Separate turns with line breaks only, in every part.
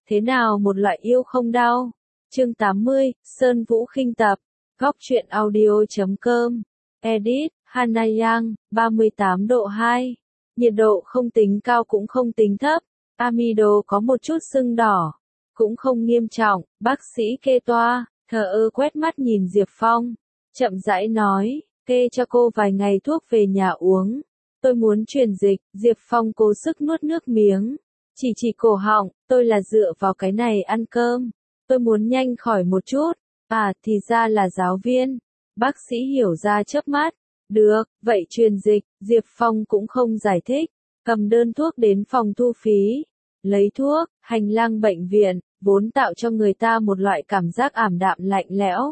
Thế nào một loại yêu không đau? Chương 80, Sơn Vũ khinh tập. Góc truyện audio.com. Edit, Hana Yang, 38 độ 2. Nhiệt độ không tính cao cũng không tính thấp. Amido có một chút sưng đỏ. Cũng không nghiêm trọng, bác sĩ kê toa, thờ ơ quét mắt nhìn Diệp Phong. Chậm rãi nói, kê cho cô vài ngày thuốc về nhà uống. Tôi muốn truyền dịch, Diệp Phong cố sức nuốt nước miếng. Chỉ cổ họng, tôi là dựa vào cái này ăn cơm. Tôi muốn nhanh khỏi một chút. À, thì ra là giáo viên. Bác sĩ hiểu ra chớp mắt. Được, vậy truyền dịch, Diệp Phong cũng không giải thích. Cầm đơn thuốc đến phòng thu phí. Lấy thuốc, hành lang bệnh viện, vốn tạo cho người ta một loại cảm giác ảm đạm lạnh lẽo.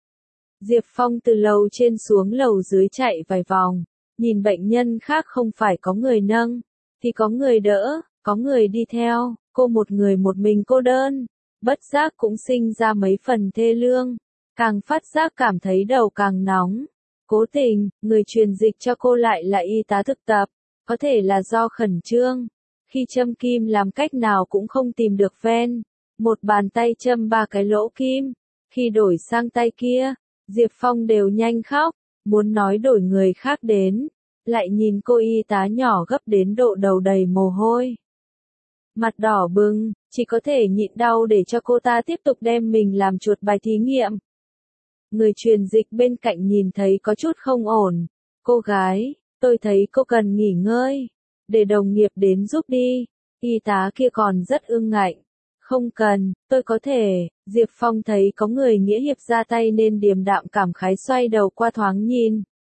Diệp Phong từ lầu trên xuống lầu dưới chạy vài vòng. Nhìn bệnh nhân khác không phải có người nâng, thì có người đỡ, có người đi theo, cô một người một mình cô đơn. Bất giác cũng sinh ra mấy phần thê lương, càng phát giác cảm thấy đầu càng nóng. Cố tình, người truyền dịch cho cô lại là y tá thực tập, có thể là do khẩn trương. Khi châm kim làm cách nào cũng không tìm được ven, một bàn tay châm 3 cái lỗ kim. Khi đổi sang tay kia, Diệp Phong đều nhanh khóc, muốn nói đổi người khác đến, lại nhìn cô y tá nhỏ gấp đến độ đầu đầy mồ hôi. Mặt đỏ bừng, chỉ có thể nhịn đau để cho cô ta tiếp tục đem mình làm chuột bài thí nghiệm. Người truyền dịch bên cạnh nhìn thấy có chút không ổn. Cô gái, tôi thấy cô cần nghỉ ngơi. Để đồng nghiệp đến giúp đi. Y tá kia còn rất ương ngạnh. Không cần, tôi có thể. Diệp Phong thấy có người nghĩa hiệp ra tay nên điềm đạm cảm khái xoay đầu qua thoáng nhìn.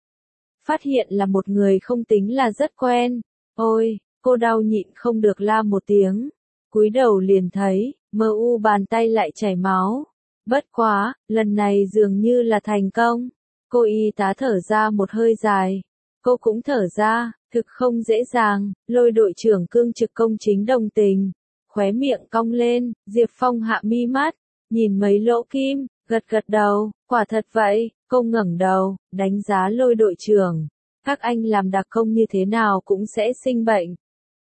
Phát hiện là một người không tính là rất quen. Ôi, cô đau nhịn không được la một tiếng. Cúi đầu liền thấy, mu bàn tay lại chảy máu. Bất quá, lần này dường như là thành công. Cô y tá thở ra một hơi dài. Cô cũng thở ra, thực không dễ dàng. Lôi đội trưởng cương trực công chính đồng tình. Khóe miệng cong lên, Diệp Phong hạ mi mắt, nhìn mấy lỗ kim, gật đầu, quả thật vậy. Cô ngẩng đầu, đánh giá lôi đội trưởng. Các anh làm đặc công như thế nào cũng sẽ sinh bệnh.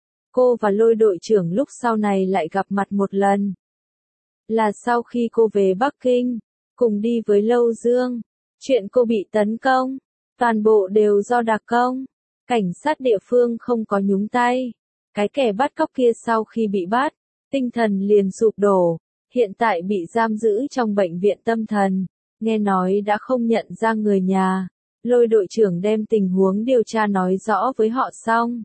Cô và lôi đội trưởng lúc sau này lại gặp mặt một lần. Là sau khi cô về Bắc Kinh, cùng đi với Lâu Dương. Chuyện cô bị tấn công, toàn bộ đều do đặc công. Cảnh sát địa phương không có nhúng tay. Cái kẻ bắt cóc kia sau khi bị bắt, tinh thần liền sụp đổ. Hiện tại bị giam giữ trong bệnh viện tâm thần. Nghe nói đã không nhận ra người nhà. Lôi đội trưởng đem tình huống điều tra nói rõ với họ xong.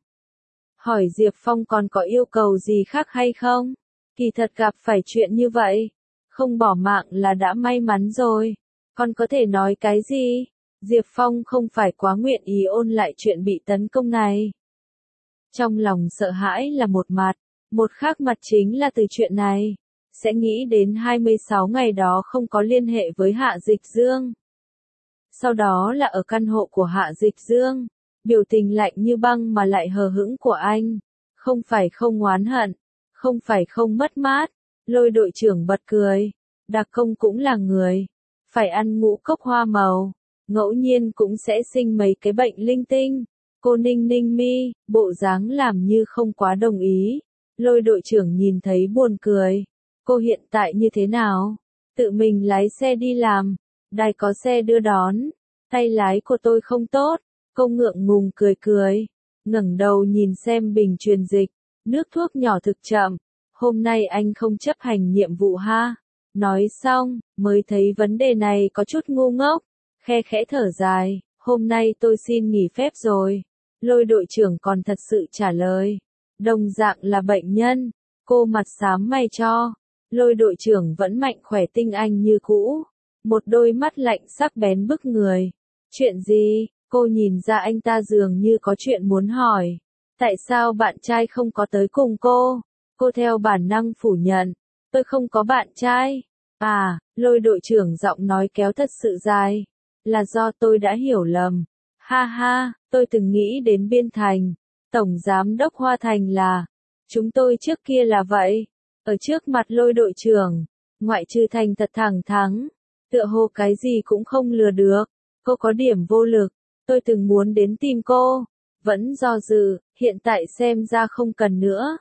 Hỏi Diệp Phong còn có yêu cầu gì khác hay không? Kỳ thật gặp phải chuyện như vậy, không bỏ mạng là đã may mắn rồi. Còn có thể nói cái gì? Diệp Phong không phải quá nguyện ý ôn lại chuyện bị tấn công này. Trong lòng sợ hãi là một mặt, một khác mặt chính là từ chuyện này. Sẽ nghĩ đến 26 ngày đó không có liên hệ với Hạ Dịch Dương. Sau đó là ở căn hộ của Hạ Dịch Dương. Biểu tình lạnh như băng mà lại hờ hững của anh. Không phải không oán hận. Không phải không mất mát. Lôi đội trưởng bật cười. Đặc công cũng là người. Phải ăn ngũ cốc hoa màu. Ngẫu nhiên cũng sẽ sinh mấy cái bệnh linh tinh. Cô ninh ninh mi, bộ dáng làm như không quá đồng ý. Lôi đội trưởng nhìn thấy buồn cười. Cô hiện tại như thế nào? Tự mình lái xe đi làm. Đài có xe đưa đón. Tay lái của tôi không tốt. Cô ngượng ngùng cười. Ngẩng đầu nhìn xem bình truyền dịch. Nước thuốc nhỏ thực chậm. Hôm nay anh không chấp hành nhiệm vụ ha. Nói xong, mới thấy vấn đề này có chút ngu ngốc. Khe khẽ thở dài. Hôm nay tôi xin nghỉ phép rồi. Lôi đội trưởng còn thật sự trả lời. Đồng dạng là bệnh nhân. Cô mặt xám mày cho. Lôi đội trưởng vẫn mạnh khỏe tinh anh như cũ. Một đôi mắt lạnh sắc bén bức người. Chuyện gì? Cô nhìn ra anh ta dường như có chuyện muốn hỏi. Tại sao bạn trai không có tới cùng cô? Cô theo bản năng phủ nhận. Tôi không có bạn trai. À, lôi đội trưởng giọng nói kéo thật sự dài. Là do tôi đã hiểu lầm. Ha ha, tôi từng nghĩ đến Biên Thành. Tổng giám đốc Hoa Thành là. Chúng tôi trước kia là vậy. Ở trước mặt lôi đội trưởng. Ngoại trừ thành thật thẳng thắn. Tựa hồ cái gì cũng không lừa được. Cô có điểm vô lực. Tôi từng muốn đến tìm cô. Vẫn do dự, hiện tại xem ra không cần nữa.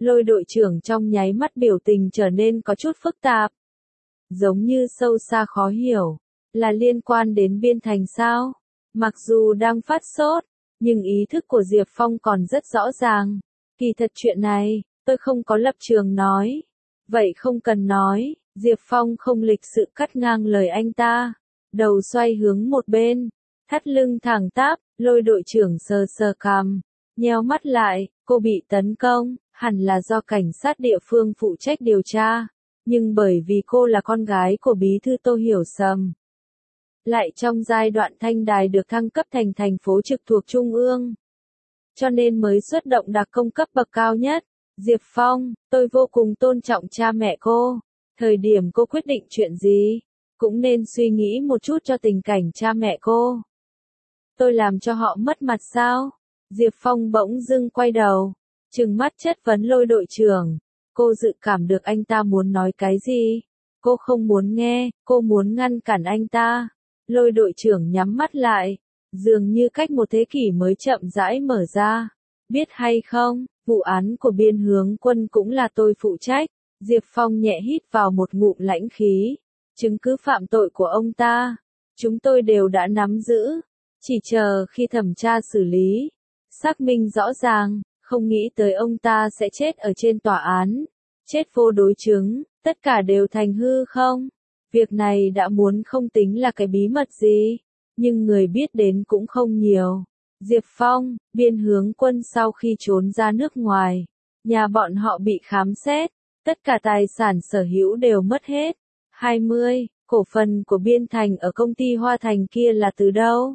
Lôi đội trưởng trong nháy mắt biểu tình trở nên có chút phức tạp. Giống như sâu xa khó hiểu. Là liên quan đến Biên Thành sao? Mặc dù đang phát sốt, nhưng ý thức của Diệp Phong còn rất rõ ràng. Kỳ thật chuyện này, tôi không có lập trường nói. Vậy không cần nói, Diệp Phong không lịch sự cắt ngang lời anh ta. Đầu xoay hướng một bên, thắt lưng thẳng tắp, lôi đội trưởng sờ sờ cằm, nheo mắt lại, cô bị tấn công, hẳn là do cảnh sát địa phương phụ trách điều tra. Nhưng bởi vì cô là con gái của bí thư Tô Hiểu Sầm. Lại trong giai đoạn Thanh Đài được thăng cấp thành thành phố trực thuộc Trung ương. Cho nên mới xuất động đặc công cấp bậc cao nhất. Diệp Phong, tôi vô cùng tôn trọng cha mẹ cô. Thời điểm cô quyết định chuyện gì, cũng nên suy nghĩ một chút cho tình cảnh cha mẹ cô. Tôi làm cho họ mất mặt sao? Diệp Phong bỗng dưng quay đầu, trừng mắt chất vấn lôi đội trưởng. Cô dự cảm được anh ta muốn nói cái gì. Cô không muốn nghe, cô muốn ngăn cản anh ta. Lôi đội trưởng nhắm mắt lại, dường như cách một thế kỷ mới chậm rãi mở ra. Biết hay không, vụ án của Biên Hướng Quân cũng là tôi phụ trách. Diệp Phong nhẹ hít vào một ngụm lãnh khí. Chứng cứ phạm tội của ông ta, chúng tôi đều đã nắm giữ. Chỉ chờ khi thẩm tra xử lý, xác minh rõ ràng, không nghĩ tới ông ta sẽ chết ở trên tòa án. Chết vô đối chứng, tất cả đều thành hư không? Việc này đã muốn không tính là cái bí mật gì, nhưng người biết đến cũng không nhiều. Diệp Phong, Biên Hướng Quân sau khi trốn ra nước ngoài, nhà bọn họ bị khám xét, tất cả tài sản sở hữu đều mất hết. 20, cổ phần của Biên Thành ở công ty Hoa Thành kia là từ đâu?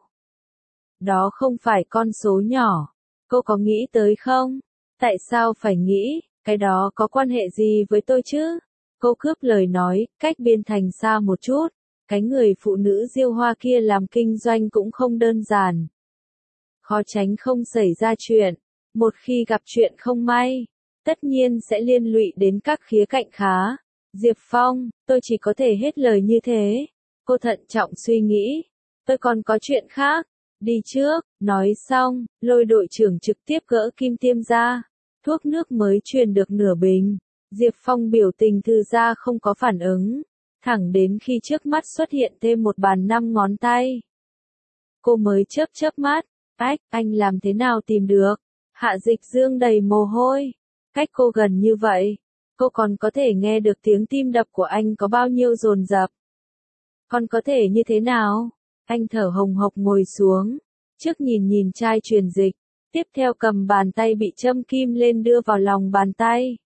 Đó không phải con số nhỏ. Cô có nghĩ tới không? Tại sao phải nghĩ, cái đó có quan hệ gì với tôi chứ? Cô cướp lời nói, cách Biên Thành xa một chút. Cái người phụ nữ Diêu Hoa kia làm kinh doanh cũng không đơn giản. Khó tránh không xảy ra chuyện. Một khi gặp chuyện không may, tất nhiên sẽ liên lụy đến các khía cạnh khá. Diệp Phong, tôi chỉ có thể hết lời như thế. Cô thận trọng suy nghĩ. Tôi còn có chuyện khác. Đi trước, nói xong, lôi đội trưởng trực tiếp gỡ kim tiêm ra. Thuốc nước mới truyền được nửa bình. Diệp Phong biểu tình thư ra không có phản ứng. Thẳng đến khi trước mắt xuất hiện thêm một bàn 5 ngón tay. Cô mới chớp mắt. Ách, anh làm thế nào tìm được? Hạ Dịch Dương đầy mồ hôi. Cách cô gần như vậy, cô còn có thể nghe được tiếng tim đập của anh có bao nhiêu dồn dập. Còn có thể như thế nào? Anh thở hồng hộc ngồi xuống, trước nhìn chai truyền dịch, tiếp theo cầm bàn tay bị châm kim lên đưa vào lòng bàn tay.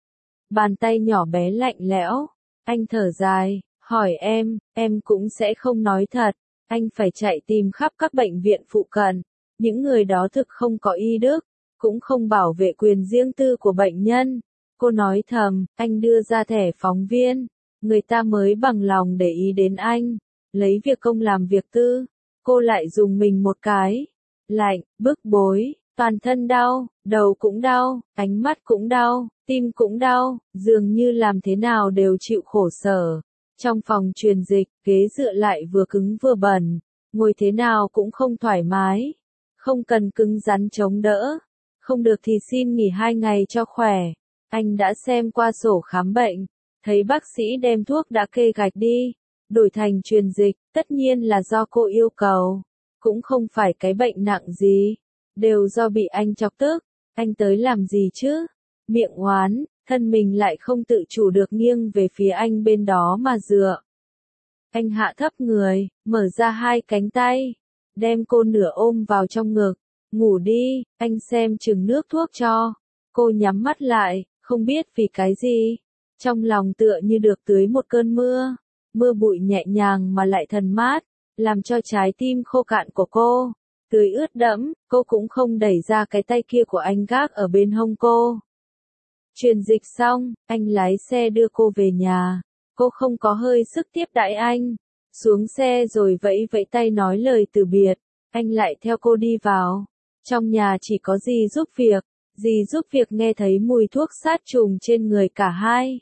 Bàn tay nhỏ bé lạnh lẽo, anh thở dài, hỏi em cũng sẽ không nói thật, anh phải chạy tìm khắp các bệnh viện phụ cận, những người đó thực không có y đức, cũng không bảo vệ quyền riêng tư của bệnh nhân. Cô nói thầm, anh đưa ra thẻ phóng viên, người ta mới bằng lòng để ý đến anh. Lấy việc công làm việc tư, cô lại dùng mình một cái. Lạnh, bức bối, toàn thân đau, đầu cũng đau, ánh mắt cũng đau, tim cũng đau, dường như làm thế nào đều chịu khổ sở. Trong phòng truyền dịch, ghế dựa lại vừa cứng vừa bẩn, ngồi thế nào cũng không thoải mái. Không cần cứng rắn chống đỡ. Không được thì xin nghỉ 2 ngày cho khỏe. Anh đã xem qua sổ khám bệnh, thấy bác sĩ đem thuốc đã kê gạch đi, đổi thành truyền dịch, tất nhiên là do cô yêu cầu. Cũng không phải cái bệnh nặng gì, đều do bị anh chọc tức. Anh tới làm gì chứ? Miệng oán, thân mình lại không tự chủ được nghiêng về phía anh bên đó mà dựa. Anh hạ thấp người, mở ra 2 cánh tay, đem cô nửa ôm vào trong ngực. Ngủ đi, anh xem chừng nước thuốc cho. Cô nhắm mắt lại, không biết vì cái gì. Trong lòng tựa như được tưới một cơn mưa. Mưa bụi nhẹ nhàng mà lại thần mát, làm cho trái tim khô cạn của cô tưới ướt đẫm. Cô cũng không đẩy ra cái tay kia của anh gác ở bên hông cô. Truyền dịch xong, anh lái xe đưa cô về nhà. Cô không có hơi sức tiếp đãi anh. Xuống xe rồi vẫy vẫy tay nói lời từ biệt. Anh lại theo cô đi vào. Trong nhà chỉ có dì giúp việc. Dì giúp việc nghe thấy mùi thuốc sát trùng trên người cả hai.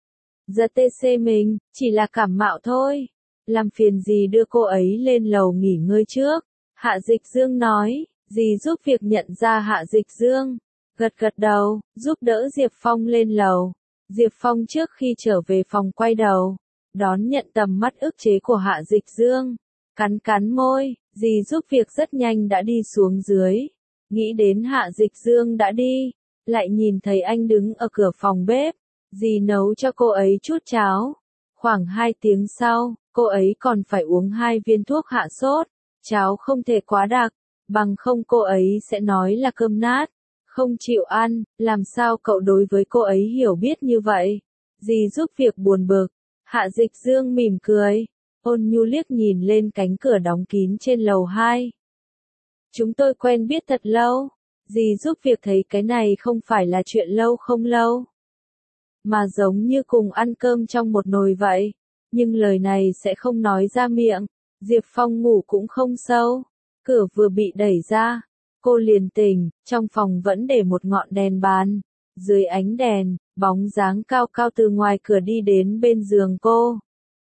Giờ TC mình, chỉ là cảm mạo thôi. Làm phiền dì đưa cô ấy lên lầu nghỉ ngơi trước. Hạ Dịch Dương nói, dì giúp việc nhận ra Hạ Dịch Dương. Gật gật đầu, giúp đỡ Diệp Phong lên lầu. Diệp Phong trước khi trở về phòng quay đầu, đón nhận tầm mắt ức chế của Hạ Dịch Dương. Cắn cắn môi, dì giúp việc rất nhanh đã đi xuống dưới. Nghĩ đến Hạ Dịch Dương đã đi, lại nhìn thấy anh đứng ở cửa phòng bếp. Dì nấu cho cô ấy chút cháo. Khoảng 2 tiếng sau, cô ấy còn phải uống 2 viên thuốc hạ sốt. Cháo không thể quá đặc, bằng không cô ấy sẽ nói là cơm nát. Không chịu ăn, làm sao cậu đối với cô ấy hiểu biết như vậy? Dì giúp việc buồn bực. Hạ Dịch Dương mỉm cười, ôn nhu liếc nhìn lên cánh cửa đóng kín trên lầu 2. Chúng tôi quen biết thật lâu. Dì giúp việc thấy cái này không phải là chuyện lâu không lâu, mà giống như cùng ăn cơm trong một nồi vậy. Nhưng lời này sẽ không nói ra miệng. Diệp Phong ngủ cũng không sâu. Cửa vừa bị đẩy ra, cô liền tỉnh, trong phòng vẫn để một ngọn đèn bàn. Dưới ánh đèn, bóng dáng cao cao từ ngoài cửa đi đến bên giường cô.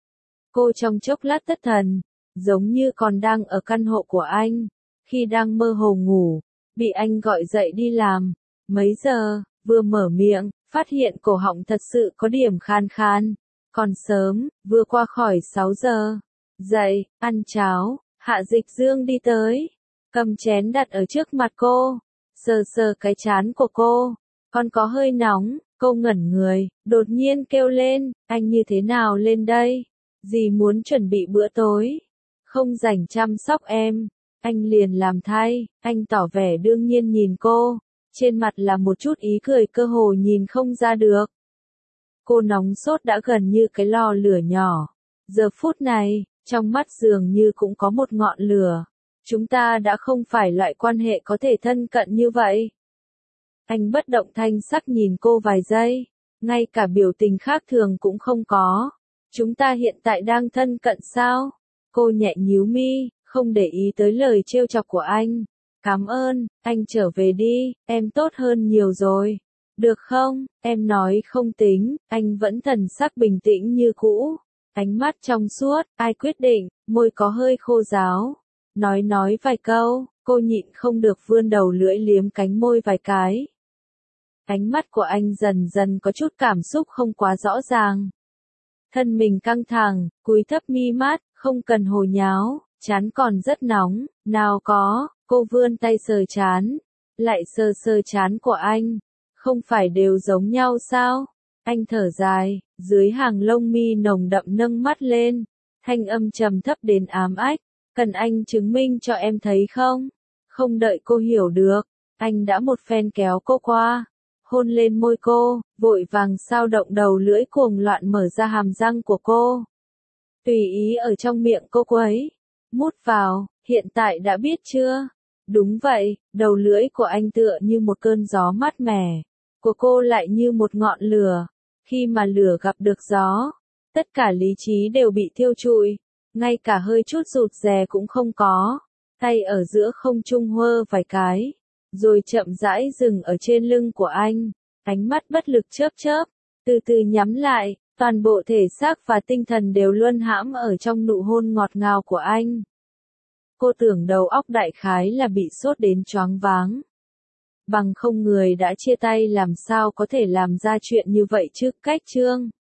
Cô trong chốc lát thất thần, giống như còn đang ở căn hộ của anh. Khi đang mơ hồ ngủ, bị anh gọi dậy đi làm. Mấy giờ, vừa mở miệng, phát hiện cổ họng thật sự có điểm khan khan. Còn sớm, vừa qua khỏi 6 giờ. Dậy, ăn cháo, Hạ Dịch Dương đi tới, cầm chén đặt ở trước mặt cô, sờ sờ cái trán của cô. Con có hơi nóng, cô ngẩn người, đột nhiên kêu lên, anh như thế nào lên đây? Dì muốn chuẩn bị bữa tối, không rảnh chăm sóc em. Anh liền làm thay, anh tỏ vẻ đương nhiên nhìn cô, trên mặt là một chút ý cười cơ hồ nhìn không ra được. Cô nóng sốt đã gần như cái lò lửa nhỏ. Giờ phút này, trong mắt dường như cũng có một ngọn lửa. Chúng ta đã không phải loại quan hệ có thể thân cận như vậy. Anh bất động thanh sắc nhìn cô vài giây, ngay cả biểu tình khác thường cũng không có. Chúng ta hiện tại đang thân cận sao? Cô nhẹ nhíu mi, không để ý tới lời trêu chọc của anh. Cảm ơn, anh trở về đi, em tốt hơn nhiều rồi. Được không, em nói không tính, anh vẫn thần sắc bình tĩnh như cũ. Ánh mắt trong suốt, ai quyết định, môi có hơi khô ráo. Nói vài câu, cô nhịn không được vươn đầu lưỡi liếm cánh môi vài cái. Ánh mắt của anh dần dần có chút cảm xúc không quá rõ ràng. Thân mình căng thẳng, cúi thấp mi mắt, không cần hồ nháo, trán còn rất nóng, nào có, cô vươn tay sờ trán, lại sờ sờ trán của anh. Không phải đều giống nhau sao? Anh thở dài, dưới hàng lông mi nồng đậm nâng mắt lên, thanh âm trầm thấp đến ám ách, cần anh chứng minh cho em thấy không? Không đợi cô hiểu được, anh đã một phen kéo cô qua, hôn lên môi cô, vội vàng sao động đầu lưỡi cuồng loạn mở ra hàm răng của cô. Tùy ý ở trong miệng cô quấy, mút vào, hiện tại đã biết chưa? Đúng vậy, đầu lưỡi của anh tựa như một cơn gió mát mẻ, của cô lại như một ngọn lửa. Khi mà lửa gặp được gió, tất cả lý trí đều bị thiêu trụi, ngay cả hơi chút rụt rè cũng không có. Tay ở giữa không trung huơ vài cái, rồi chậm rãi dừng ở trên lưng của anh. Ánh mắt bất lực chớp chớp, từ từ nhắm lại, toàn bộ thể xác và tinh thần đều luân hãm ở trong nụ hôn ngọt ngào của anh. Cô tưởng đầu óc đại khái là bị sốt đến choáng váng. Bằng không người đã chia tay làm sao có thể làm ra chuyện như vậy chứ, cách chương.